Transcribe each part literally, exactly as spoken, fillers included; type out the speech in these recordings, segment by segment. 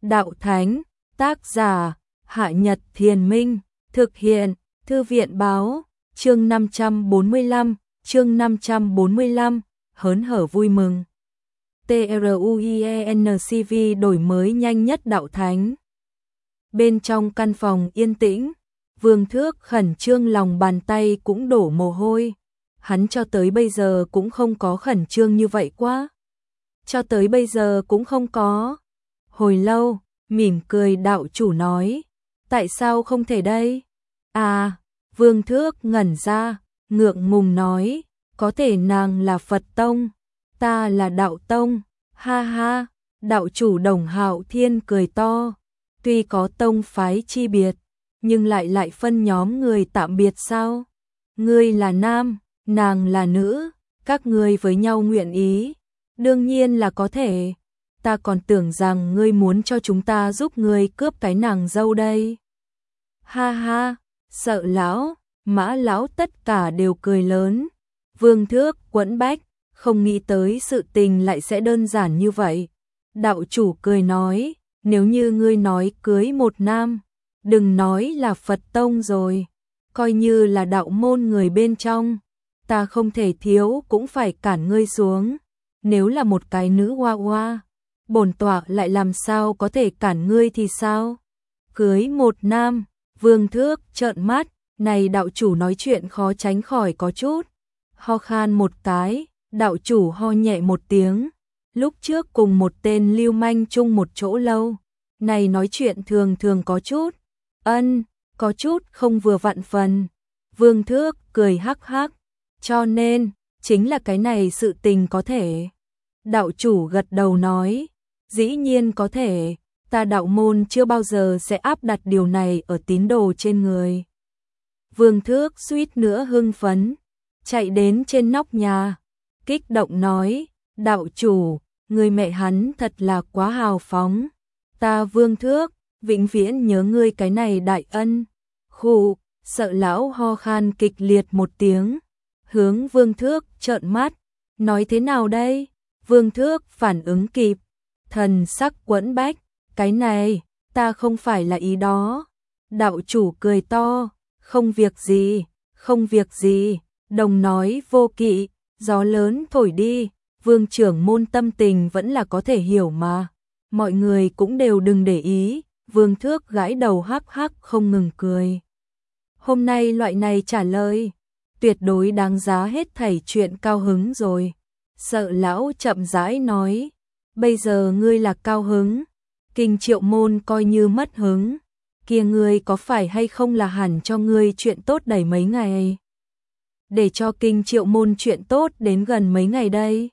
Đạo Thánh, tác giả, Hạ Nhật Thiền Minh, thực hiện, Thư viện Báo, chương năm trăm bốn mươi lăm, chương năm trăm bốn mươi lăm, hớn hở vui mừng. TRUIENCV đổi mới nhanh nhất Đạo Thánh. Bên trong căn phòng yên tĩnh, Vương Thước khẩn trương lòng bàn tay cũng đổ mồ hôi. Hắn cho tới bây giờ cũng không có khẩn trương như vậy quá. Cho tới bây giờ cũng không có. Hồi lâu, mỉm cười đạo chủ nói, tại sao không thể đây? À, Vương Thước ngẩn ra, ngượng ngùng nói, có thể nàng là Phật Tông, ta là Đạo Tông, ha ha, đạo chủ Đồng Hạo Thiên cười to, tuy có tông phái chi biệt, nhưng lại lại phân nhóm người tạm biệt sao? Ngươi là nam, nàng là nữ, các ngươi với nhau nguyện ý, đương nhiên là có thể. Ta còn tưởng rằng ngươi muốn cho chúng ta giúp ngươi cướp cái nàng dâu đây. Ha ha, Sợ lão, Mã lão tất cả đều cười lớn. Vương Thước quẫn bách, không nghĩ tới sự tình lại sẽ đơn giản như vậy. Đạo chủ cười nói, nếu như ngươi nói cưới một nam, đừng nói là Phật Tông rồi, coi như là đạo môn người bên trong, ta không thể thiếu cũng phải cản ngươi xuống. Nếu là một cái nữ hoa hoa, bổn tọa lại làm sao có thể cản ngươi thì sao? Cưới một nam, Vương Thước trợn mắt, này đạo chủ nói chuyện khó tránh khỏi có chút. Ho khan một cái, đạo chủ ho nhẹ một tiếng, lúc trước cùng một tên lưu manh chung một chỗ lâu, này nói chuyện thường thường có chút, ân, có chút không vừa vặn phần. Vương Thước cười hắc hắc, cho nên, chính là cái này sự tình có thể. Đạo chủ gật đầu nói, dĩ nhiên có thể, ta đạo môn chưa bao giờ sẽ áp đặt điều này ở tín đồ trên người. Vương Thước suýt nữa hưng phấn, chạy đến trên nóc nhà, kích động nói, đạo chủ, người mẹ hắn thật là quá hào phóng, ta Vương Thước, vĩnh viễn nhớ ngươi cái này đại ân. Khụ, Sợ lão ho khan kịch liệt một tiếng, hướng Vương Thước trợn mắt, nói thế nào đây? Vương Thước phản ứng kịp, thần sắc quẫn bách, cái này, ta không phải là ý đó. Đạo chủ cười to, không việc gì, không việc gì, đồng nói vô kỵ, gió lớn thổi đi, Vương trưởng môn tâm tình vẫn là có thể hiểu mà. Mọi người cũng đều đừng để ý, Vương Thước gãi đầu hắc hắc không ngừng cười. Hôm nay loại này trả lời, tuyệt đối đáng giá hết thảy chuyện cao hứng rồi. Sợ lão chậm rãi nói, bây giờ ngươi là cao hứng, Kinh Triệu môn coi như mất hứng, kia ngươi có phải hay không là hẳn cho ngươi chuyện tốt đẩy mấy ngày, để cho Kinh Triệu môn chuyện tốt đến gần mấy ngày đây.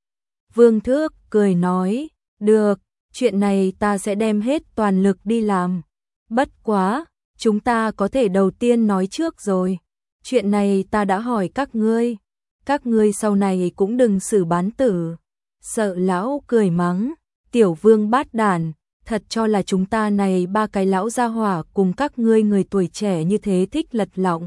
Vương Thước cười nói, được, chuyện này ta sẽ đem hết toàn lực đi làm, bất quá, chúng ta có thể đầu tiên nói trước rồi, chuyện này ta đã hỏi các ngươi. Các ngươi sau này cũng đừng xử bán tử. Sợ lão cười mắng, tiểu vương bát đản, thật cho là chúng ta này ba cái lão gia hỏa cùng các ngươi người tuổi trẻ như thế thích lật lọng.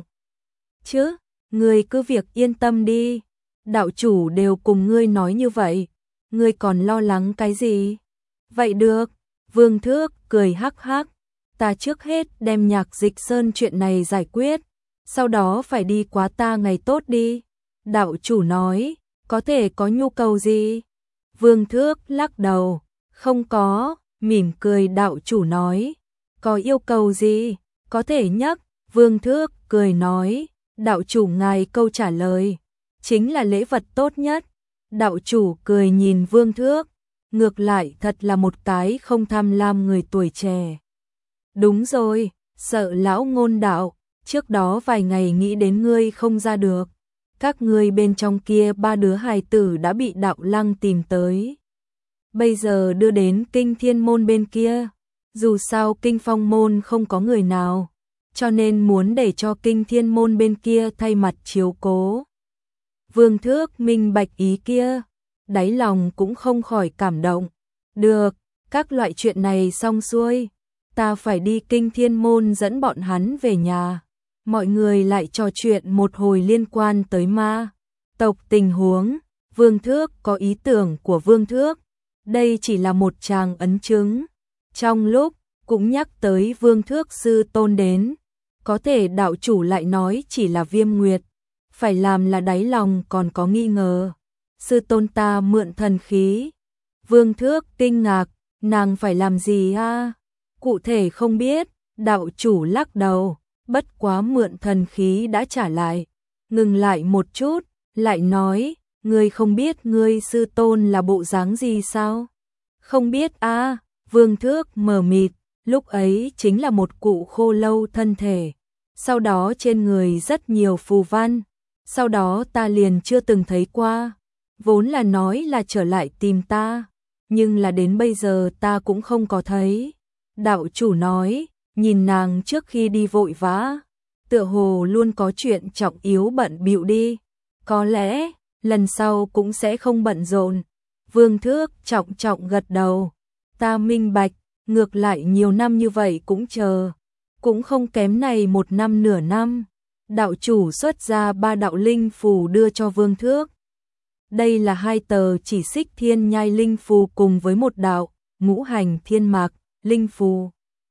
Chứ, ngươi cứ việc yên tâm đi, đạo chủ đều cùng ngươi nói như vậy, ngươi còn lo lắng cái gì? Vậy được, Vương Thước cười hắc hắc, ta trước hết đem Nhạc Dịch Sơn chuyện này giải quyết, sau đó phải đi quá ta ngày tốt đi. Đạo chủ nói, có thể có nhu cầu gì? Vương Thước lắc đầu, không có, mỉm cười đạo chủ nói, có yêu cầu gì? Có thể nhắc, Vương Thước cười nói, đạo chủ ngài câu trả lời, chính là lễ vật tốt nhất. Đạo chủ cười nhìn Vương Thước, ngược lại thật là một cái không tham lam người tuổi trẻ. Đúng rồi, Sợ lão ngôn đạo, trước đó vài ngày nghĩ đến ngươi không ra được. Các ngươi bên trong kia ba đứa hài tử đã bị đạo lăng tìm tới. Bây giờ đưa đến Kinh Thiên môn bên kia. Dù sao Kinh Phong môn không có người nào, cho nên muốn để cho Kinh Thiên môn bên kia thay mặt chiếu cố. Vương Thước minh bạch ý kia, đáy lòng cũng không khỏi cảm động. Được, các loại chuyện này xong xuôi, ta phải đi Kinh Thiên môn dẫn bọn hắn về nhà. Mọi người lại trò chuyện một hồi liên quan tới ma tộc tình huống. Vương Thước có ý tưởng của Vương Thước, đây chỉ là một tràng ấn chứng, Trong lúc cũng nhắc tới Vương Thước sư tôn đến, có thể đạo chủ lại nói chỉ là Viêm Nguyệt, phải làm là đáy lòng còn có nghi ngờ. Sư tôn ta mượn thần khí. Vương Thước kinh ngạc, nàng phải làm gì a? Cụ thể không biết, đạo chủ lắc đầu, bất quá mượn thần khí đã trả lại. Ngừng lại một chút, lại nói, ngươi không biết ngươi sư tôn là bộ dáng gì sao? Không biết a. Vương Thước mờ mịt, lúc ấy chính là một cụ khô lâu thân thể. Sau đó trên người rất nhiều phù văn, sau đó ta liền chưa từng thấy qua. Vốn là nói là trở lại tìm ta, nhưng là đến bây giờ ta cũng không có thấy. Đạo chủ nói, nhìn nàng trước khi đi vội vã, tựa hồ luôn có chuyện trọng yếu bận bịu đi. Có lẽ, lần sau cũng sẽ không bận rộn. Vương Thước trọng trọng gật đầu. Ta minh bạch, ngược lại nhiều năm như vậy cũng chờ. Cũng không kém này một năm nửa năm. Đạo chủ xuất ra ba đạo linh phù đưa cho Vương Thước. Đây là hai tờ chỉ xích thiên nhai linh phù cùng với một đạo ngũ hành thiên mạc linh phù.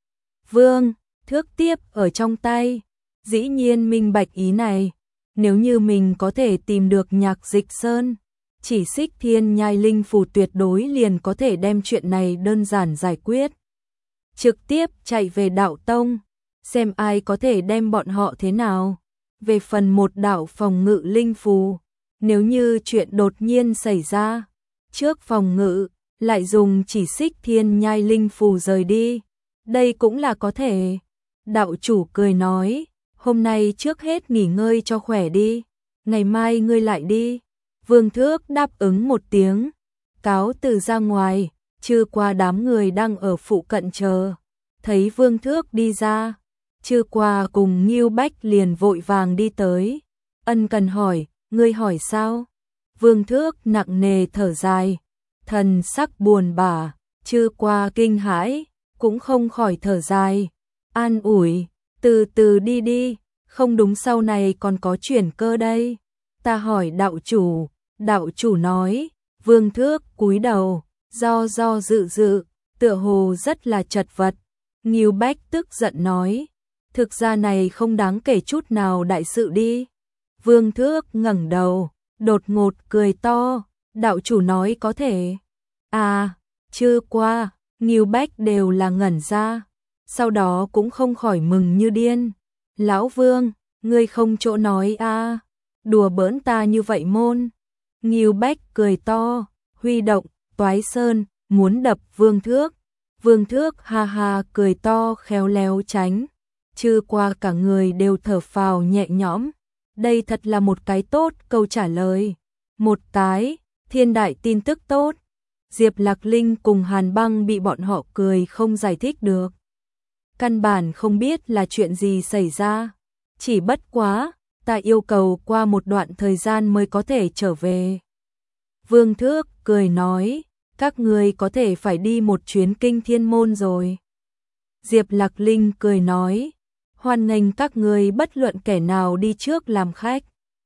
Vương Thước tiếp ở trong tay, dĩ nhiên minh bạch ý này. Nếu như mình có thể tìm được Nhạc Dịch Sơn, chỉ xích thiên nhai linh phù tuyệt đối liền có thể đem chuyện này đơn giản giải quyết. Trực tiếp chạy về đạo tông, xem ai có thể đem bọn họ thế nào. Về phần một đạo phòng ngự linh phù, nếu như chuyện đột nhiên xảy ra, trước phòng ngự, lại dùng chỉ xích thiên nhai linh phù rời đi. Đây cũng là có thể. Đạo chủ cười nói, hôm nay trước hết nghỉ ngơi cho khỏe đi, ngày mai ngươi lại đi. Vương Thước đáp ứng một tiếng, cáo từ ra ngoài, Chư Qua đám người đang ở phụ cận chờ. Thấy Vương Thước đi ra, Chư Qua cùng Ngưu Bách liền vội vàng đi tới. Ân cần hỏi, ngươi hỏi sao? Vương Thước nặng nề thở dài, thần sắc buồn bã. Chư Qua kinh hãi, cũng không khỏi thở dài, an ủi, từ từ đi đi, không đúng sau này còn có chuyển cơ đây. Ta hỏi đạo chủ, đạo chủ nói. Vương Thước cúi đầu, do do dự dự, tựa hồ rất là chật vật. Ngưu Bách tức giận nói, thực ra này không đáng kể chút nào đại sự đi. Vương Thước ngẩng đầu, đột ngột cười to, đạo chủ nói có thể. À, Chư Qua, Ngưu Bách đều là ngẩn ra, sau đó cũng không khỏi mừng như điên. Lão Vương, ngươi không chỗ nói a, đùa bỡn ta như vậy môn. Ngưu Bách cười to, huy động Toái Sơn, muốn đập Vương Thước. Vương Thước ha ha cười to khéo léo tránh. Chư Qua cả người đều thở phào nhẹ nhõm. Đây thật là một cái tốt câu trả lời. Một cái, thiên đại tin tức tốt. Diệp Lạc Linh cùng Hàn Băng bị bọn họ cười không giải thích được. Căn bản không biết là chuyện gì xảy ra. Chỉ bất quá, ta yêu cầu qua một đoạn thời gian mới có thể trở về. Vương Thước cười nói, các người có thể phải đi một chuyến kinh thiên môn rồi. Diệp Lạc Linh cười nói, hoan nghênh các người bất luận kẻ nào đi trước làm khách.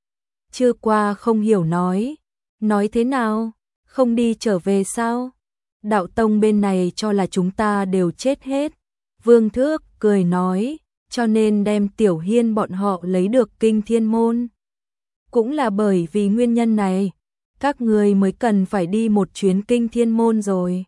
Chư Qua không hiểu nói, nói thế nào, không đi trở về sao? Đạo tông bên này cho là chúng ta đều chết hết. Vương Thước cười nói, cho nên đem Tiểu Hiên bọn họ lấy được kinh thiên môn. Cũng là bởi vì nguyên nhân này, các người mới cần phải đi một chuyến kinh thiên môn rồi.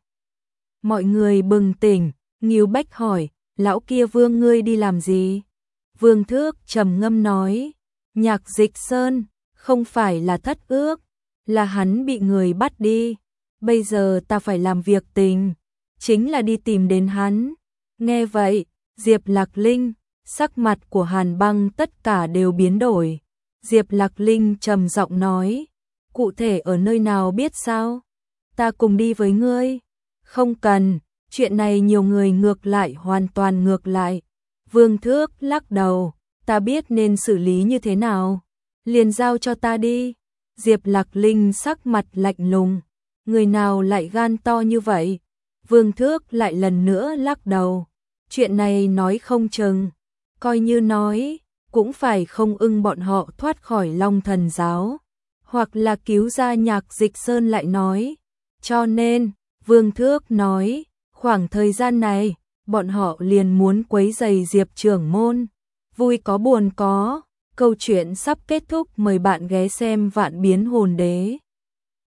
Mọi người bừng tỉnh, Ngưu Bách hỏi, lão kia Vương ngươi đi làm gì? Vương Thước trầm ngâm nói, Nhạc Dịch Sơn, không phải là thất ước, là hắn bị người bắt đi. Bây giờ ta phải làm việc tình, chính là đi tìm đến hắn. Nghe vậy, Diệp Lạc Linh, sắc mặt của Hàn Băng tất cả đều biến đổi. Diệp Lạc Linh trầm giọng nói, cụ thể ở nơi nào biết sao? Ta cùng đi với ngươi. Không cần, chuyện này nhiều người ngược lại hoàn toàn ngược lại. Vương Thước lắc đầu, ta biết nên xử lý như thế nào. Liền giao cho ta đi. Diệp Lạc Linh sắc mặt lạnh lùng, người nào lại gan to như vậy? Vương Thước lại lần nữa lắc đầu, chuyện này nói không chừng, coi như nói, cũng phải không ưng bọn họ thoát khỏi Long Thần giáo, hoặc là cứu ra Nhạc Dịch Sơn lại nói. Cho nên, Vương Thước nói, Khoảng thời gian này, bọn họ liền muốn quấy rầy Diệp trưởng môn. Vui có buồn có, câu chuyện sắp kết thúc, mời bạn ghé xem Vạn Biến Hồn Đế.